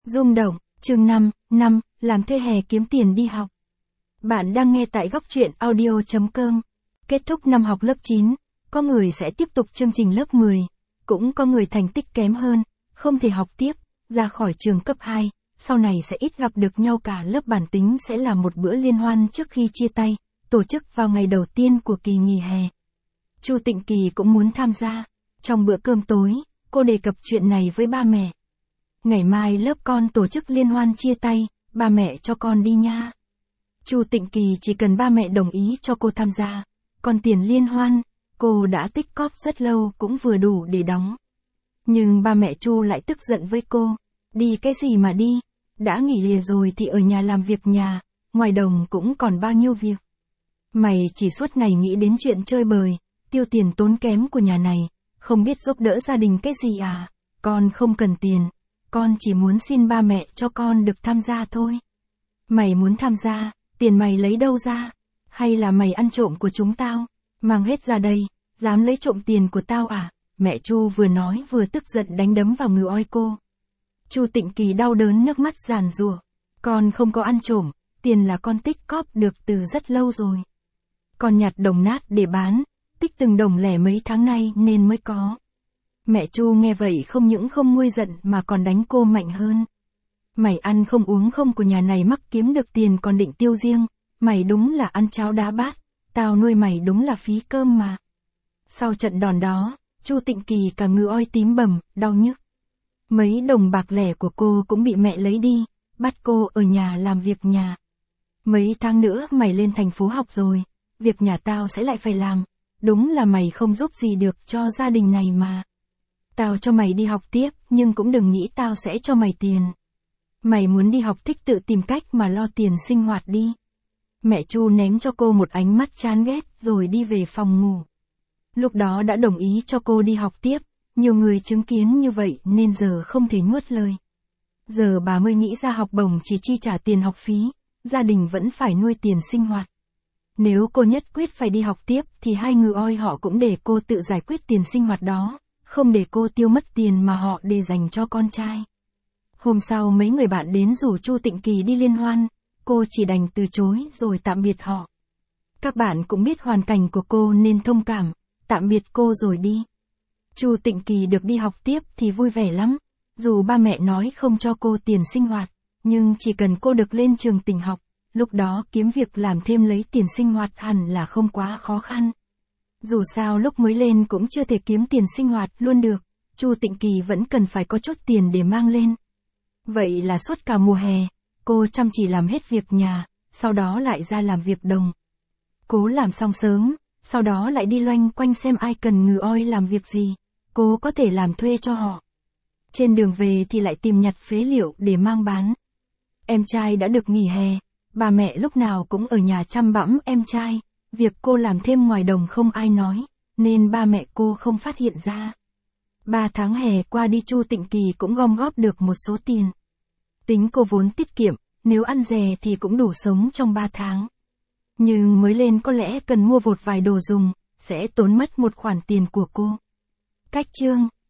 Rung động, chương 5, làm thuê hè kiếm tiền đi học. Bạn đang nghe tại góc truyện audio.com. Kết thúc năm học lớp 9, có người sẽ tiếp tục chương trình lớp 10, cũng có người thành tích kém hơn, không thể học tiếp, ra khỏi trường cấp 2, sau này sẽ ít gặp được nhau cả lớp. Bản tính sẽ là một bữa liên hoan trước khi chia tay, tổ chức vào ngày đầu tiên của kỳ nghỉ hè. Chu Tịnh Kỳ cũng muốn tham gia. Trong bữa cơm tối, cô đề cập chuyện này với ba mẹ. Ngày mai lớp con tổ chức liên hoan chia tay, ba mẹ cho con đi nha. Chu Tịnh Kỳ chỉ cần ba mẹ đồng ý cho cô tham gia, còn tiền liên hoan, cô đã tích cóp rất lâu cũng vừa đủ để đóng. Nhưng ba mẹ Chu lại tức giận với cô, đi cái gì mà đi, đã nghỉ hè rồi thì ở nhà làm việc nhà, ngoài đồng cũng còn bao nhiêu việc. Mày chỉ suốt ngày nghĩ đến chuyện chơi bời, tiêu tiền tốn kém của nhà này, không biết giúp đỡ gia đình cái gì à, con không cần tiền. Con chỉ muốn xin ba mẹ cho con được tham gia thôi. Mày muốn tham gia, tiền mày lấy đâu ra? Hay là mày ăn trộm của chúng tao? Mang hết ra đây, dám lấy trộm tiền của tao à? Mẹ Chu vừa nói vừa tức giận đánh đấm vào ngực oi cô. Chu Tịnh Kỳ đau đớn nước mắt giàn giụa. Con không có ăn trộm, tiền là con tích cóp được từ rất lâu rồi. Con nhặt đồng nát để bán, tích từng đồng lẻ mấy tháng nay nên mới có. Mẹ Chu nghe vậy không những không nguôi giận mà còn đánh cô mạnh hơn. Mày ăn không uống không của nhà này mắc kiếm được tiền còn định tiêu riêng, mày đúng là ăn cháo đá bát, tao nuôi mày đúng là phí cơm mà. Sau trận đòn đó, Chu Tịnh Kỳ cả ngực oi tím bầm, đau nhức. Mấy đồng bạc lẻ của cô cũng bị mẹ lấy đi, bắt cô ở nhà làm việc nhà. Mấy tháng nữa mày lên thành phố học rồi, việc nhà tao sẽ lại phải làm, đúng là mày không giúp gì được cho gia đình này mà. Tao cho mày đi học tiếp, nhưng cũng đừng nghĩ tao sẽ cho mày tiền. Mày muốn đi học thích tự tìm cách mà lo tiền sinh hoạt đi. Mẹ Chu ném cho cô một ánh mắt chán ghét rồi đi về phòng ngủ. Lúc đó đã đồng ý cho cô đi học tiếp, nhiều người chứng kiến như vậy nên giờ không thể nuốt lời. Giờ bà mới nghĩ ra học bổng chỉ chi trả tiền học phí, gia đình vẫn phải nuôi tiền sinh hoạt. Nếu cô nhất quyết phải đi học tiếp thì hai người oi họ cũng để cô tự giải quyết tiền sinh hoạt đó. Không để cô tiêu mất tiền mà họ để dành cho con trai. Hôm sau mấy người bạn đến rủ Chu Tịnh Kỳ đi liên hoan, cô chỉ đành từ chối rồi tạm biệt họ. Các bạn cũng biết hoàn cảnh của cô nên thông cảm, tạm biệt cô rồi đi. Chu Tịnh Kỳ được đi học tiếp thì vui vẻ lắm, dù ba mẹ nói không cho cô tiền sinh hoạt, nhưng chỉ cần cô được lên trường tỉnh học, lúc đó kiếm việc làm thêm lấy tiền sinh hoạt hẳn là không quá khó khăn. Dù sao lúc mới lên cũng chưa thể kiếm tiền sinh hoạt luôn được, Chu Tịnh Kỳ vẫn cần phải có chút tiền để mang lên. Vậy là suốt cả mùa hè, cô chăm chỉ làm hết việc nhà, sau đó lại ra làm việc đồng. Cố làm xong sớm, sau đó lại đi loanh quanh xem ai cần người oi làm việc gì, cô có thể làm thuê cho họ. Trên đường về thì lại tìm nhặt phế liệu để mang bán. Em trai đã được nghỉ hè, bà mẹ lúc nào cũng ở nhà chăm bẵm em trai. Việc cô làm thêm ngoài đồng không ai nói, nên ba mẹ cô không phát hiện ra. 3 tháng hè qua đi Chu Tịnh Kỳ cũng gom góp được một số tiền. Tính cô vốn tiết kiệm, nếu ăn rẻ thì cũng đủ sống trong 3 tháng. Nhưng mới lên có lẽ cần mua vột vài đồ dùng, sẽ tốn mất một khoản tiền của cô. Cách chương